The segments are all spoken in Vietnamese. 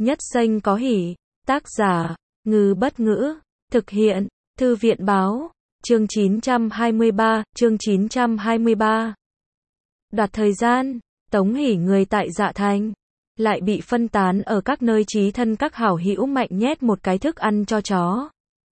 Nhất danh có hỷ. Tác giả, Ngư Bất Ngữ. Thực hiện, Thư viện báo. Chương 923, chương 923. Đoạt thời gian, Tống Hỷ người tại Dạ Thành, lại bị phân tán ở các nơi chí thân các hảo hữu mạnh nhét một cái thức ăn cho chó.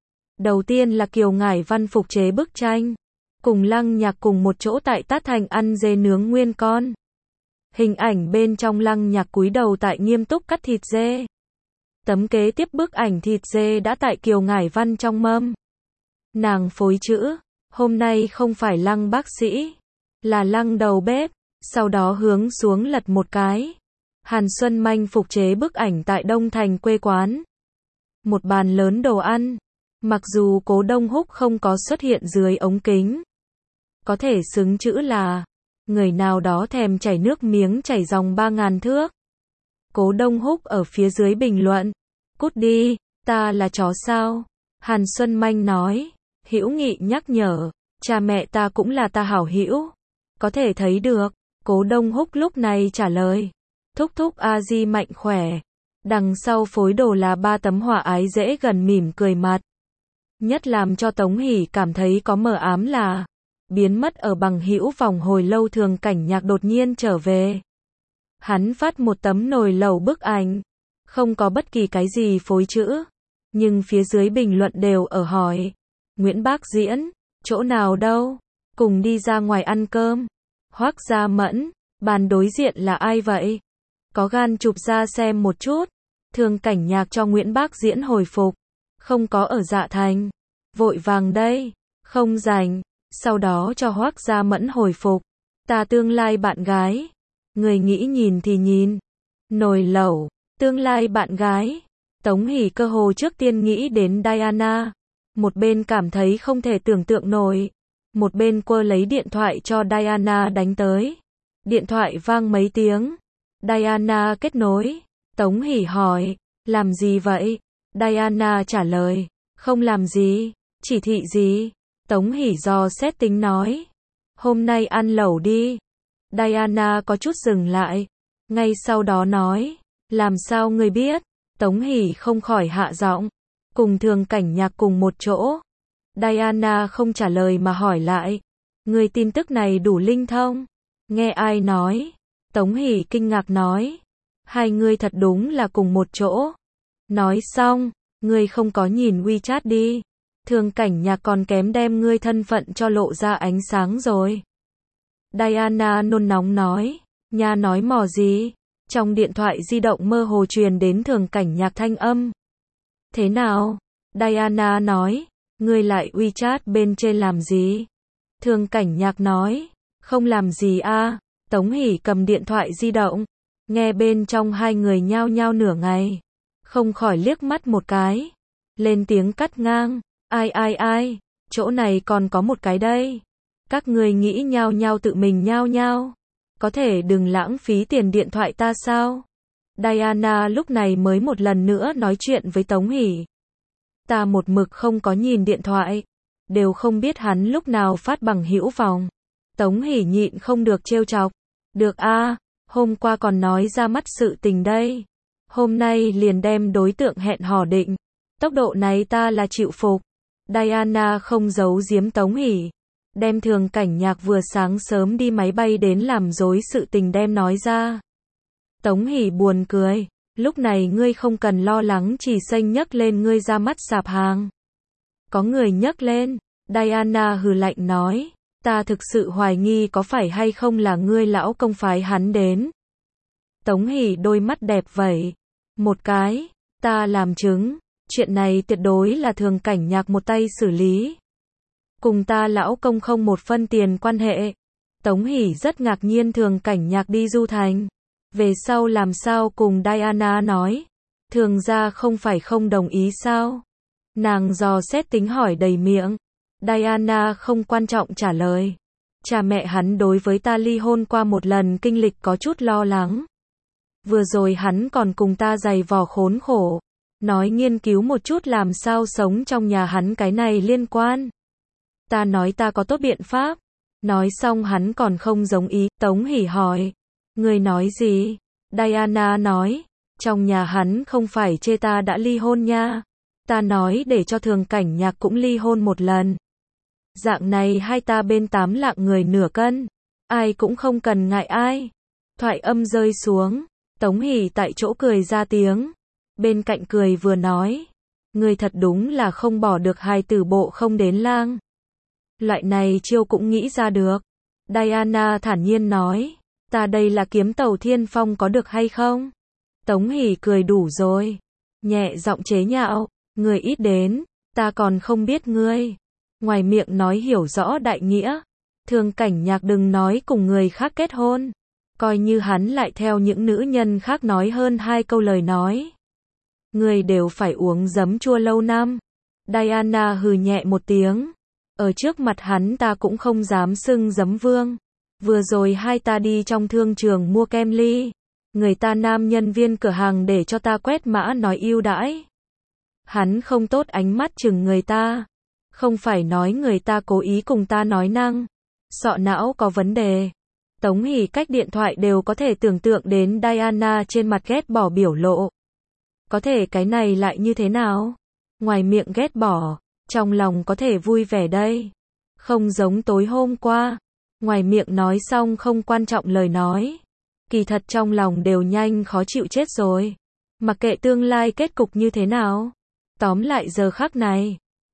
Đầu tiên là Kiều Ngải Văn phục chế bức tranh, cùng Lăng Nhạc cùng một chỗ tại Tát Thành ăn dê nướng nguyên con. Hình ảnh bên trong Lăng Nhạc cúi đầu tại nghiêm túc cắt thịt dê. Tấm kế tiếp bức ảnh thịt dê đã tại Kiều Ngải Văn trong mâm. Nàng phối chữ, hôm nay không phải Lăng bác sĩ, là Lăng đầu bếp, sau đó hướng xuống lật một cái. Hàn Xuân Manh phục chế bức ảnh tại Đông Thành quê quán. Một bàn lớn đồ ăn, mặc dù Cố Đông Húc không có xuất hiện dưới ống kính. Có thể xứng chữ là, người nào đó thèm chảy nước miếng chảy dòng 3.000 thước. Cố Đông Húc ở phía dưới bình luận, cút đi, ta là chó sao? Hàn Xuân Manh nói, hữu nghị nhắc nhở, cha mẹ ta cũng là ta hảo hữu. Có thể thấy được, Cố Đông Húc lúc này trả lời, thúc thúc a di mạnh khỏe. Đằng sau phối đồ là 3 tấm họa ái dễ gần mỉm cười mặt. Nhất làm cho Tống Hỷ cảm thấy có mờ ám là, biến mất ở bằng hữu vòng hồi lâu Thường Cảnh Nhạc đột nhiên trở về. Hắn phát một tấm nồi lẩu bức ảnh, không có bất kỳ cái gì phối chữ, nhưng phía dưới bình luận đều ở hỏi, Nguyễn Bác Diễn, chỗ nào đâu, cùng đi ra ngoài ăn cơm. Hoắc Gia Mẫn, bàn đối diện là ai vậy? Có gan chụp ra xem một chút. Thường Cảnh Nhạc cho Nguyễn Bác Diễn hồi phục, không có ở Dạ Thành, vội vàng đây, không rảnh. Sau đó cho Hoắc Gia Mẫn hồi phục, ta tương lai bạn gái. Người nghĩ nhìn thì nhìn. Nồi lẩu, tương lai bạn gái. Tống Hỷ cơ hồ trước tiên nghĩ đến Diana. Một bên cảm thấy không thể tưởng tượng nổi. Một bên quơ lấy điện thoại cho Diana đánh tới. Điện thoại vang mấy tiếng. Diana kết nối. Tống Hỷ hỏi, làm gì vậy? Diana trả lời, không làm gì. Chỉ thị gì? Tống Hỷ dò xét tính nói, hôm nay ăn lẩu đi. Diana có chút dừng lại, ngay sau đó nói, làm sao ngươi biết? Tống Hỷ không khỏi hạ giọng, cùng Thường Cảnh Nhạc cùng một chỗ. Diana không trả lời mà hỏi lại, ngươi tin tức này đủ linh thông? Nghe ai nói? Tống Hỷ kinh ngạc nói, hai ngươi thật đúng là cùng một chỗ. Nói xong, ngươi không có nhìn WeChat đi. Thường Cảnh Nhạc còn kém đem ngươi thân phận cho lộ ra ánh sáng rồi. Diana nôn nóng nói, nha nói mò gì? Trong điện thoại di động mơ hồ truyền đến Thường Cảnh Nhạc thanh âm. Thế nào? Diana nói, ngươi lại WeChat bên trên làm gì? Thường Cảnh Nhạc nói, không làm gì a. Tống Hỷ cầm điện thoại di động, nghe bên trong hai người nhao nhao nửa ngày, không khỏi liếc mắt một cái, lên tiếng cắt ngang. Ai, chỗ này còn có một cái đây. Các người nghĩ nhao nhao tự mình nhao nhao. Có thể đừng lãng phí tiền điện thoại ta sao? Diana lúc này mới một lần nữa nói chuyện với Tống Hỷ. Ta một mực không có nhìn điện thoại, đều không biết hắn lúc nào phát bằng hữu vòng. Tống Hỷ nhịn không được trêu chọc. Được a, hôm qua còn nói ra mắt sự tình đây. Hôm nay liền đem đối tượng hẹn hò định. Tốc độ này ta là chịu phục. Diana không giấu giếm Tống Hỷ, đem Thường Cảnh Nhạc vừa sáng sớm đi máy bay đến làm dối sự tình đem nói ra. Tống Hỷ buồn cười, lúc này ngươi không cần lo lắng chỉ xanh nhấc lên ngươi ra mắt sạp hàng. Có người nhấc lên, Diana hừ lạnh nói, ta thực sự hoài nghi có phải hay không là ngươi lão công phái hắn đến. Tống Hỷ đôi mắt đẹp vậy, một cái, ta làm chứng. Chuyện này tuyệt đối là Thường Cảnh Nhạc một tay xử lý. Cùng ta lão công không một phân tiền quan hệ. Tống Hỷ rất ngạc nhiên Thường Cảnh Nhạc đi du thành. Về sau làm sao cùng Diana nói. Thường gia không phải không đồng ý sao? Nàng dò xét tính hỏi đầy miệng. Diana không quan trọng trả lời. Cha mẹ hắn đối với ta ly hôn qua một lần kinh lịch có chút lo lắng. Vừa rồi hắn còn cùng ta giày vò khốn khổ. Nói nghiên cứu một chút làm sao sống trong nhà hắn cái này liên quan. Ta nói ta có tốt biện pháp. Nói xong hắn còn không giống ý. Tống Hỷ hỏi, người nói gì? Diana nói, Trong nhà hắn không phải chê ta đã ly hôn nha. Ta nói để cho Thường Cảnh Nhạc cũng ly hôn một lần. Dạng này hai ta bên 8 lạng người nửa cân. Ai cũng không cần ngại ai. Thoại âm rơi xuống. Tống Hỷ tại chỗ cười ra tiếng. Bên cạnh cười vừa nói. Ngươi thật đúng là không bỏ được hài tử bộ không đến lang. Loại này chiêu cũng nghĩ ra được. Diana thản nhiên nói. Ta đây là kiếm tàu thiên phong có được hay không? Tống Hỷ cười đủ rồi. Nhẹ giọng chế nhạo. Người ít đến. Ta còn không biết ngươi. Ngoài miệng nói hiểu rõ đại nghĩa. Thường Cảnh Nhạc đừng nói cùng người khác kết hôn. Coi như hắn lại theo những nữ nhân khác nói hơn 2 câu lời nói. Người đều phải uống giấm chua lâu năm. Diana hừ nhẹ một tiếng. Ở trước mặt hắn ta cũng không dám xưng giấm vương. Vừa rồi hai ta đi trong thương trường mua kem ly. Người ta nam nhân viên cửa hàng để cho ta quét mã nói ưu đãi. Hắn không tốt ánh mắt chừng người ta. Không phải nói người ta cố ý cùng ta nói năng. Sọ não có vấn đề. Tống Hỷ cách điện thoại đều có thể tưởng tượng đến Diana trên mặt ghét bỏ biểu lộ. Có thể cái này lại như thế nào? Ngoài miệng ghét bỏ, trong lòng có thể vui vẻ đây. Không giống tối hôm qua. Ngoài miệng nói xong không quan trọng lời nói. Kỳ thật trong lòng đều nhanh khó chịu chết rồi. Mặc kệ tương lai kết cục như thế nào. Tóm lại giờ khắc này.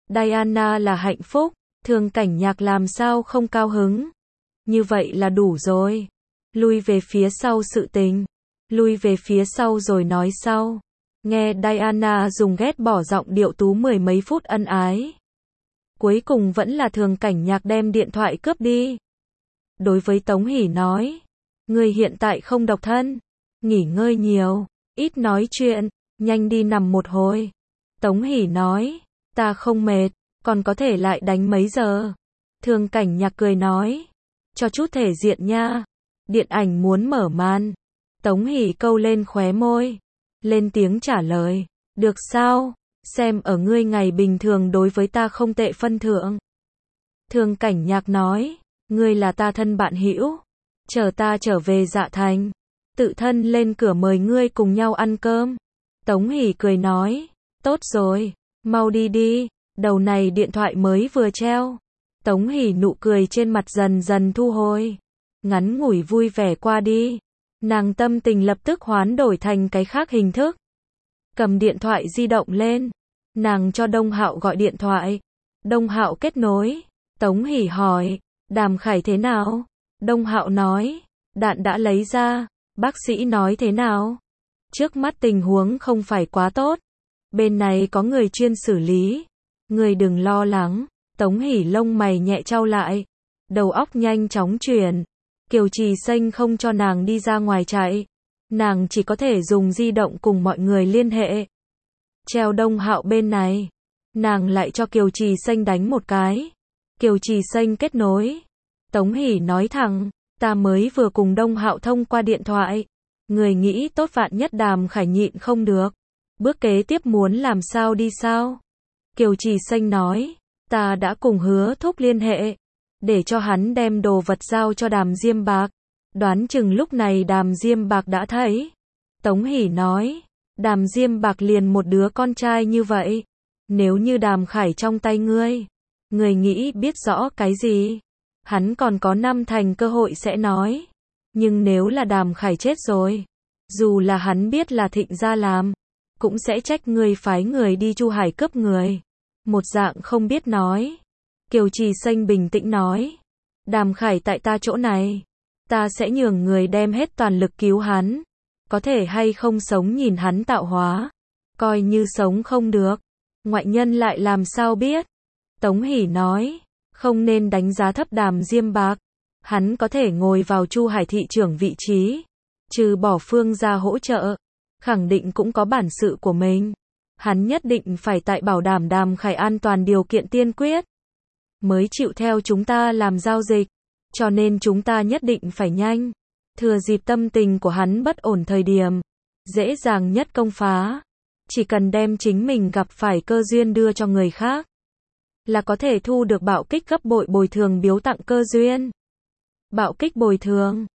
Diana là hạnh phúc. Thường Cảnh Nhạc làm sao không cao hứng. Như vậy là đủ rồi. Lui về phía sau sự tình. Lui về phía sau rồi nói sau. Nghe Diana dùng ghét bỏ giọng điệu tú 10 mấy phút ân ái. Cuối cùng vẫn là Thường Cảnh Nhạc đem điện thoại cướp đi. Đối với Tống Hỷ nói. Người hiện tại không độc thân. Nghỉ ngơi nhiều. Ít nói chuyện. Nhanh đi nằm một hồi. Tống Hỷ nói. Ta không mệt. Còn có thể lại đánh mấy giờ. Thường Cảnh Nhạc cười nói. Cho chút thể diện nha. Điện ảnh muốn mở màn. Tống Hỷ câu lên khóe môi. Lên tiếng trả lời. Được sao? Xem ở ngươi ngày bình thường đối với ta không tệ phân thượng. Thường Cảnh Nhạc nói. Ngươi là ta thân bạn hữu. Chờ ta trở về Dạ Thành. Tự thân lên cửa mời ngươi cùng nhau ăn cơm. Tống Hỷ cười nói. Tốt rồi. Mau đi đi. Đầu này điện thoại mới vừa treo. Tống Hỷ nụ cười trên mặt dần dần thu hồi. Ngắn ngủi vui vẻ qua đi. Nàng tâm tình lập tức hoán đổi thành cái khác hình thức. Cầm điện thoại di động lên. Nàng cho Đông Hạo gọi điện thoại. Đông Hạo kết nối. Tống Hỷ hỏi. Đàm Khải thế nào? Đông Hạo nói. Đạn đã lấy ra. Bác sĩ nói thế nào? Trước mắt tình huống không phải quá tốt. Bên này có người chuyên xử lý. Người đừng lo lắng. Tống Hỷ lông mày nhẹ chau lại. Đầu óc nhanh chóng chuyển. Kiều Trì Xanh không cho nàng đi ra ngoài chạy. Nàng chỉ có thể dùng di động cùng mọi người liên hệ. Treo Đông Hạo bên này. Nàng lại cho Kiều Trì Xanh đánh một cái. Kiều Trì Xanh kết nối. Tống Hỷ nói thẳng. Ta mới vừa cùng Đông Hạo thông qua điện thoại. Người nghĩ tốt vạn nhất Đàm Khải nhịn không được. Bước kế tiếp muốn làm sao đi sao? Kiều Trì Xanh nói. Ta đã cùng Hứa Thúc liên hệ. Để cho hắn đem đồ vật giao cho Đàm Diêm Bạc. Đoán chừng lúc này Đàm Diêm Bạc đã thấy. Tống Hỷ nói. Đàm Diêm Bạc liền một đứa con trai như vậy. Nếu như Đàm Khải trong tay ngươi. Ngươi nghĩ biết rõ cái gì? Hắn còn có 5 thành cơ hội sẽ nói. Nhưng nếu là Đàm Khải chết rồi. Dù là hắn biết là Thịnh gia làm. Cũng sẽ trách ngươi phái người đi Chu Hải cướp người. Một dạng không biết nói. Kiều Trì Xanh bình tĩnh nói. Đàm Khải tại ta chỗ này. Ta sẽ nhường người đem hết toàn lực cứu hắn. Có thể hay không sống nhìn hắn tạo hóa. Coi như sống không được. Ngoại nhân lại làm sao biết. Tống Hỷ nói. Không nên đánh giá thấp Đàm Diêm Bạc. Hắn có thể ngồi vào Chu Hải thị trưởng vị trí. Trừ bỏ Phương gia hỗ trợ. Khẳng định cũng có bản sự của mình. Hắn nhất định phải tại bảo đảm Đàm Khải an toàn điều kiện tiên quyết. Mới chịu theo chúng ta làm giao dịch. Cho nên chúng ta nhất định phải nhanh. Thừa dịp tâm tình của hắn bất ổn thời điểm. Dễ dàng nhất công phá. Chỉ cần đem chính mình gặp phải cơ duyên đưa cho người khác. Là có thể thu được bạo kích gấp bội bồi thường biếu tặng cơ duyên. Bạo kích bồi thường.